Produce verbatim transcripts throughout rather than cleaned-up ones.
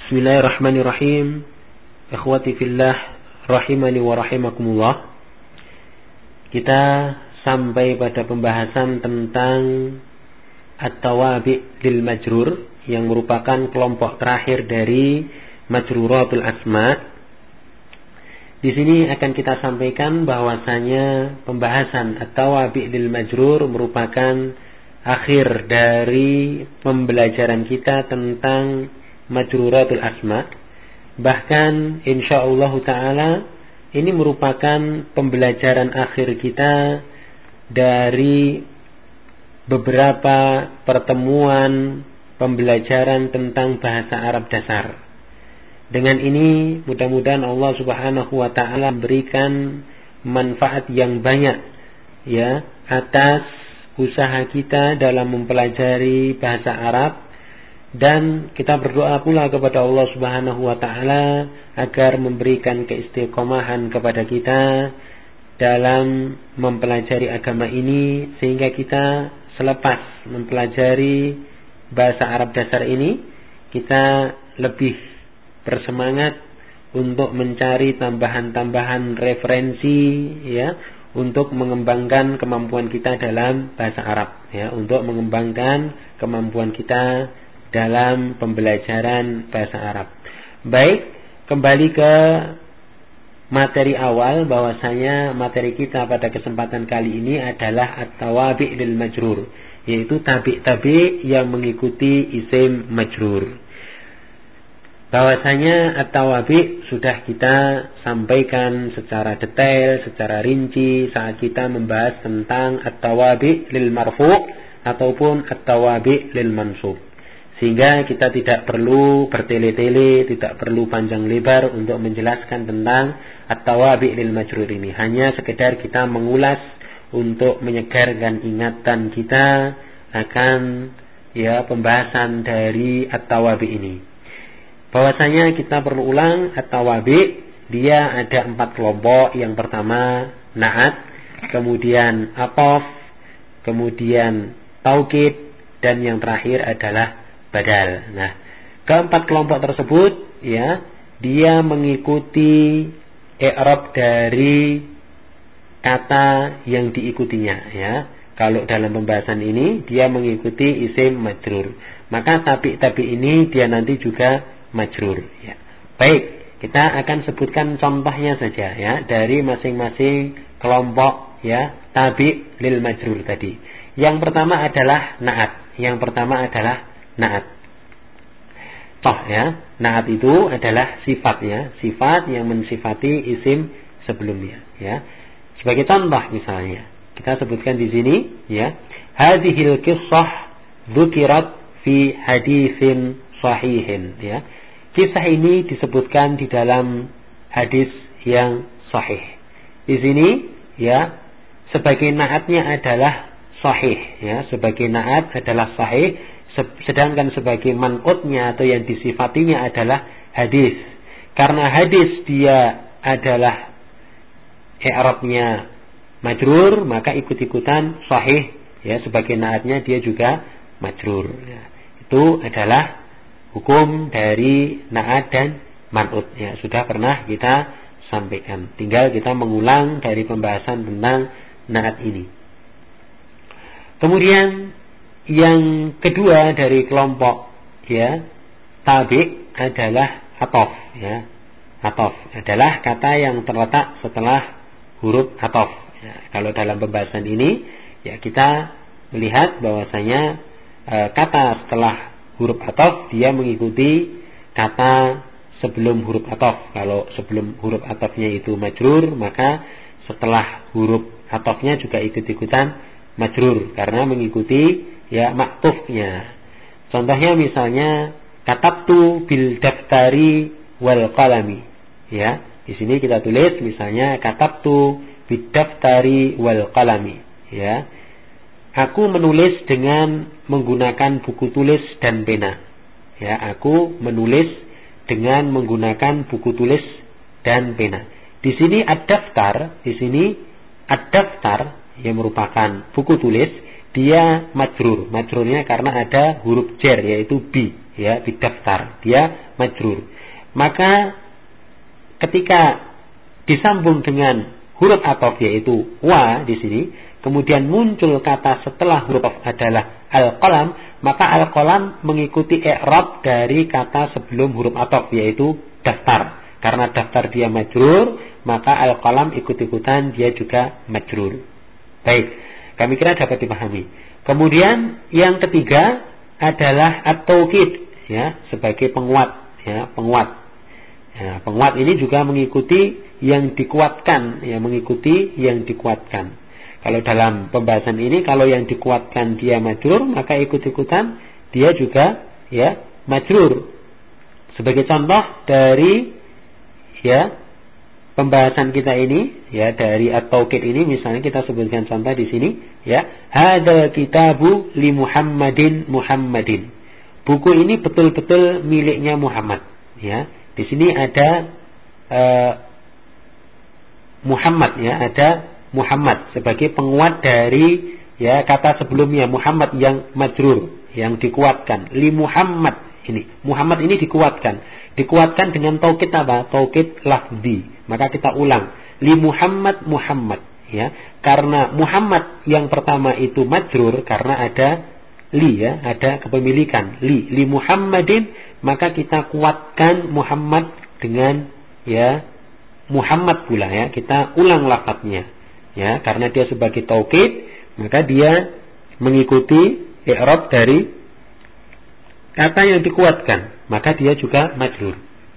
Bismillahirrahmanirrahim. Ikhwati fillah rahimani wa rahimakumullah. Kita sampai pada pembahasan tentang at-tawabi' lil majrur yang merupakan kelompok terakhir dari majruratul asma. Di sini akan kita sampaikan bahwasanya pembahasan at-tawabi' lil majrur merupakan akhir dari pembelajaran kita tentang majruratul asma. Bahkan insyaallah taala ini merupakan pembelajaran akhir kita dari beberapa pertemuan pembelajaran tentang bahasa Arab dasar. Dengan ini mudah-mudahan Allah Subhanahu wa taala memberikan manfaat yang banyak ya atas usaha kita dalam mempelajari bahasa Arab, dan kita berdoa pula kepada Allah Subhanahu wa taala agar memberikan keistiqomahan kepada kita dalam mempelajari agama ini, sehingga kita selepas mempelajari bahasa Arab dasar ini kita lebih bersemangat untuk mencari tambahan-tambahan referensi ya untuk mengembangkan kemampuan kita dalam bahasa Arab ya, untuk mengembangkan kemampuan kita dalam pembelajaran bahasa Arab. Baik, kembali ke materi awal, bahwasanya materi kita pada kesempatan kali ini adalah at-tawabi' lil majrur, yaitu tabi'-tabi' yang mengikuti isim majrur. Bahwasanya at-tawabi' sudah kita sampaikan secara detail, secara rinci saat kita membahas tentang at-tawabi' lil marfu' ataupun at-tawabi' lil mansub. Sehingga kita tidak perlu bertele-tele, tidak perlu panjang lebar untuk menjelaskan tentang at-tawabi' lil majrur ini. Hanya sekedar kita mengulas untuk menyegarkan ingatan kita akan ya pembahasan dari at-tawabi' ini. Bahwasanya kita perlu ulang, at-tawabi' dia ada empat kelompok. Yang pertama na'at, kemudian atof, kemudian taukid, dan yang terakhir adalah badal. Nah, keempat kelompok tersebut ya, dia mengikuti i'rab dari kata yang diikutinya ya. Kalau dalam pembahasan ini dia mengikuti isim majrur, maka tabi'-tabi ini dia nanti juga majrur ya. Baik, kita akan sebutkan contohnya saja ya dari masing-masing kelompok ya tabi' lil majrur tadi. Yang pertama adalah na'at. Yang pertama adalah na'at. Toh ya, na'at itu adalah sifat ya, sifat yang mensifati isim sebelumnya ya. Sebagai contoh misalnya, kita sebutkan di sini ya, hadhil qissah dzukirat fi haditsin sahihin ya. Kisah ini disebutkan di dalam hadis yang sahih. Di sini ya, sebagai na'atnya adalah sahih ya, sebagai na'at adalah sahih, sedangkan sebagai man'utnya atau yang disifatinya adalah hadis. Karena hadis dia adalah i'rabnya majrur, maka ikut-ikutan sahih ya, sebagai na'atnya dia juga majrur ya. Itu adalah hukum dari na'at dan man'ut ya, sudah pernah kita sampaikan. Tinggal kita mengulang dari pembahasan tentang na'at ini. Kemudian yang kedua dari kelompok ya tabi' adalah atof ya. Atof adalah kata yang terletak setelah huruf atof ya. Kalau dalam pembahasan ini ya, kita melihat bahwasanya e, kata setelah huruf atof dia mengikuti kata sebelum huruf atof. Kalau sebelum huruf atofnya itu majrur, maka setelah huruf atofnya juga ikut-ikutan majrur karena mengikuti ya maktufnya. Contohnya misalnya katabtu bil daftari wal qalami ya. Di sini kita tulis misalnya katabtu bid daftari wal qalami ya. Aku menulis dengan menggunakan buku tulis dan pena ya. Aku menulis dengan menggunakan buku tulis dan pena. Di sini ad-daftar, di sini ad-daftar yang merupakan buku tulis, dia majrur. Majrurnya karena ada huruf jar yaitu bi ya, bidaftar, dia majrur. Maka ketika disambung dengan huruf ataf yaitu wa di sini, kemudian muncul kata setelah huruf ataf adalah al-qalam, maka al-qalam mengikuti i'rab dari kata sebelum huruf ataf yaitu daftar. Karena daftar dia majrur, maka al-qalam ikut-ikutan dia juga majrur. Baik, kami kira dapat dipahami. Kemudian yang ketiga adalah at-taukid, ya, sebagai penguat, ya, penguat. Ya, penguat ini juga mengikuti yang dikuatkan, ya, mengikuti yang dikuatkan. Kalau dalam pembahasan ini, kalau yang dikuatkan dia majrur, maka ikut-ikutan dia juga, ya, majrur. Sebagai contoh dari, ya, pembahasan kita ini, ya, dari at-taukid ini, misalnya kita sebutkan contoh di sini, ya, hadzal kitabu li Muhammadin Muhammadin. Buku ini betul-betul miliknya Muhammad, ya. Di sini ada uh, Muhammad, ya, ada Muhammad sebagai penguat dari, ya, kata sebelumnya Muhammad yang majrur, yang dikuatkan. Li Muhammad ini, Muhammad ini dikuatkan. Dikuatkan dengan taukid apa? Taukid lafzi. Maka kita ulang. Li Muhammad Muhammad, ya. Karena Muhammad yang pertama itu majrur karena ada li, ya, ada kepemilikan. Li, li Muhammadin, maka kita kuatkan Muhammad dengan, ya, Muhammad pula, ya. Kita ulang lafadznya, ya, karena dia sebagai taukid, maka dia mengikuti i'rab dari kata yang dikuatkan, maka dia juga majrur.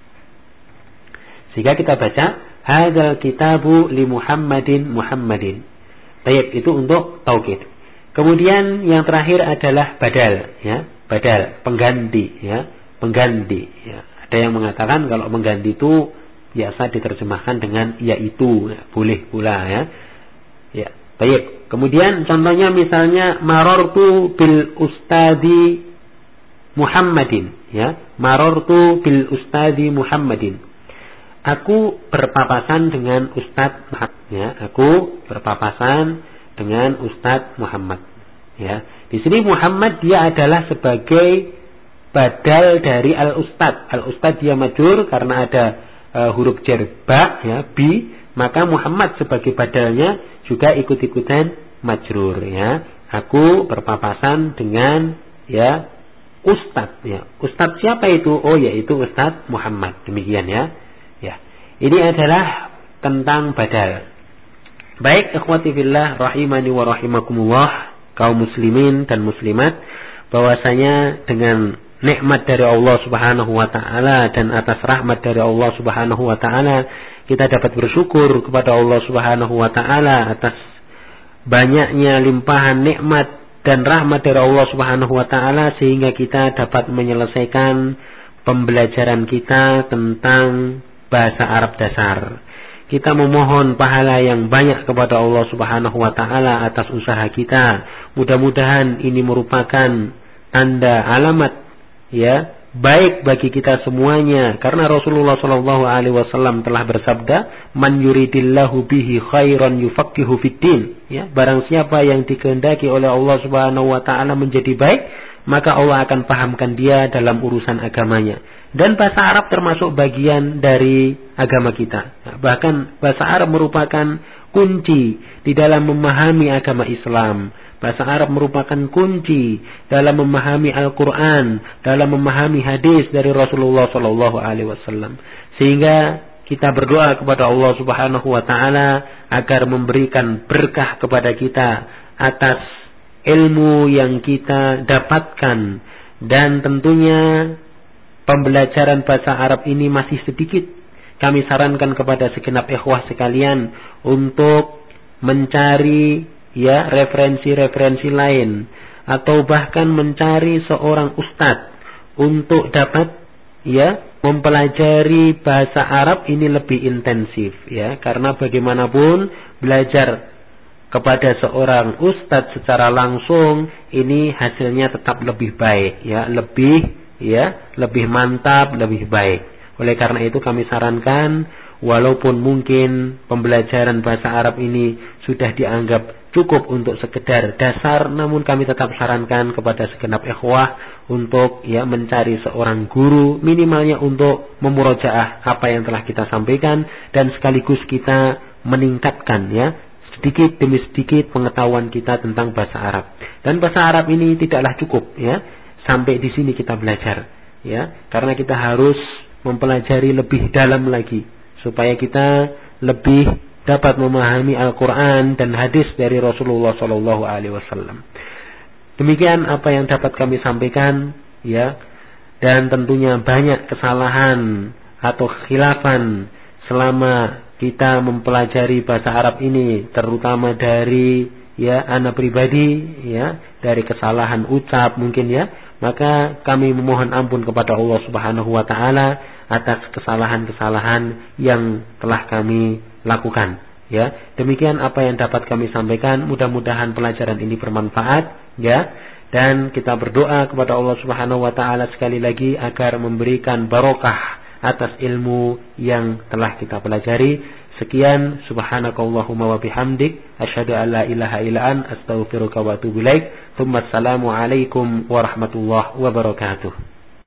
Sehingga kita baca hadzal kitabu li Muhammadin Muhammadin. Baik, itu untuk taukid. Kemudian yang terakhir adalah badal, ya, badal, pengganti, ya, pengganti, ya. Ada yang mengatakan kalau mengganti itu biasa diterjemahkan dengan yaitu, ya, boleh pula, ya. Ya, baik. Kemudian contohnya misalnya marartu bil ustadi Muhammadin, ya, marartu bil ustadi Muhammadin. Aku berpapasan dengan Ustadz Muhammad, ya, aku berpapasan dengan Ustadz Muhammad, ya. Di sini Muhammad dia adalah sebagai badal dari al-ustad. Al-ustad dia majrur karena ada uh, huruf jar ba, ya, bi, maka Muhammad sebagai badalnya juga ikut-ikutan majrur, ya. Aku berpapasan dengan, ya, ustad, ya. Ustad siapa itu? Oh, yaitu Ustadz Muhammad. Demikian, ya. Ya. Ini adalah tentang badal. Baik, ikhwati fillah rahimani wa rahimakumullah, kaum muslimin dan muslimat, bahwasanya dengan nikmat dari Allah Subhanahu wa taala dan atas rahmat dari Allah Subhanahu wa taala kita dapat bersyukur kepada Allah Subhanahu wa taala atas banyaknya limpahan nikmat dan rahmat dari Allah Subhanahu wa taala sehingga kita dapat menyelesaikan pembelajaran kita tentang bahasa Arab dasar. Kita memohon pahala yang banyak kepada Allah Subhanahu wa taala atas usaha kita. Mudah-mudahan ini merupakan tanda alamat, ya, baik bagi kita semuanya, karena Rasulullah shallallahu alaihi wasallam telah bersabda, "Man yuridillahu bihi khairan yufaqihu fiddin." Ya, barang siapa yang dikehendaki oleh Allah Subhanahu wa taala menjadi baik, maka Allah akan pahamkan dia dalam urusan agamanya. Dan bahasa Arab termasuk bagian dari agama kita. Nah, bahkan bahasa Arab merupakan kunci di dalam memahami agama Islam. Bahasa Arab merupakan kunci dalam memahami Al-Quran, dalam memahami hadis dari Rasulullah Sallallahu Alaihi Wasallam. Sehingga kita berdoa kepada Allah Subhanahu Wa Taala agar memberikan berkah kepada kita atas ilmu yang kita dapatkan, dan tentunya pembelajaran bahasa Arab ini masih sedikit. Kami sarankan kepada segenap ikhwah sekalian untuk mencari, ya, referensi-referensi lain atau bahkan mencari seorang ustadz untuk dapat, ya, mempelajari bahasa Arab ini lebih intensif, ya, karena bagaimanapun belajar kepada seorang ustadz secara langsung ini hasilnya tetap lebih baik, ya, lebih ya, lebih mantap, lebih baik. Oleh karena itu kami sarankan, walaupun mungkin pembelajaran bahasa Arab ini sudah dianggap cukup untuk sekedar dasar, namun kami tetap sarankan kepada segenap ikhwah untuk ya mencari seorang guru, minimalnya untuk memurojaah apa yang telah kita sampaikan, dan sekaligus kita meningkatkan ya sedikit demi sedikit pengetahuan kita tentang bahasa Arab. Dan bahasa Arab ini tidaklah cukup ya sampai di sini kita belajar ya, karena kita harus mempelajari lebih dalam lagi supaya kita lebih dapat memahami Al-Quran dan hadis dari Rasulullah Sallallahu Alaihi Wasallam. Demikian apa yang dapat kami sampaikan ya, dan tentunya banyak kesalahan atau khilafan selama kita mempelajari bahasa Arab ini, terutama dari ya ana pribadi ya, dari kesalahan ucap mungkin ya, maka kami memohon ampun kepada Allah Subhanahu wa taala atas kesalahan-kesalahan yang telah kami lakukan ya. Demikian apa yang dapat kami sampaikan, mudah-mudahan pelajaran ini bermanfaat ya, dan kita berdoa kepada Allah Subhanahu wa taala sekali lagi agar memberikan barokah atas ilmu yang telah kita pelajari. Sekian, subhanakallahumma wa bihamdik, asyhadu an la ilaha illa anta, astaghfiruka wa atubu ilaik. Tsumma assalamu alaikum warahmatullahi wabarakatuh.